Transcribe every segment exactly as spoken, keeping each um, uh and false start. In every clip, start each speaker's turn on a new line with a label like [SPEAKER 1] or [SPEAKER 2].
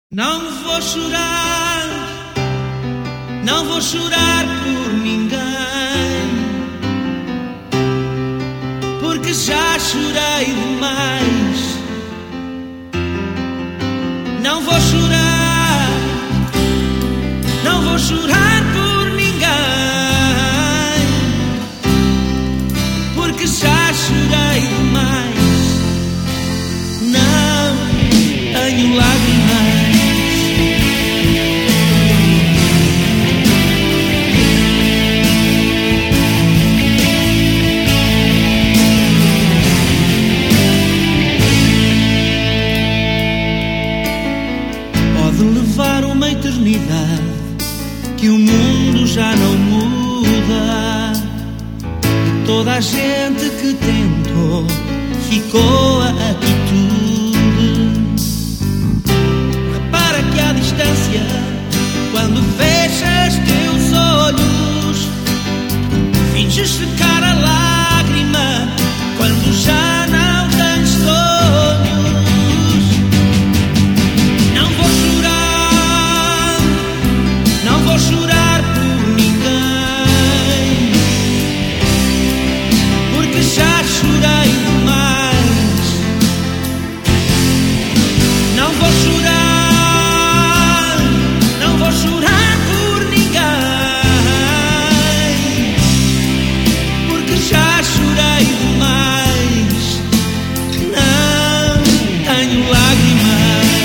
[SPEAKER 1] Não vou chorar, não vou chorar por ninguém, porque já chorei demais. Não vou chorar, não vou chorar por ninguém, porque já chorei demais. Não tenho lágrimas. Levar uma eternidade que o mundo já não muda. Toda a gente que tentou ficou a atitude. Repara que à distância, quando fechas teus olhos, finges secar a lágrima quando já não tens sonhos. Vou chorar por ninguém, porque já chorei demais. Não vou chorar, não vou chorar por ninguém, porque já chorei demais. Não tenho lágrimas.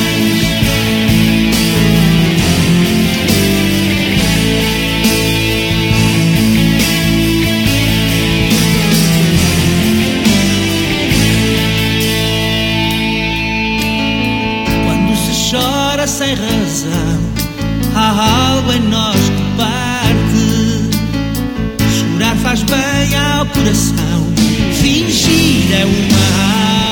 [SPEAKER 1] Chora sem razão, há algo em nós que parte. Chorar faz bem ao coração, fingir é uma arte.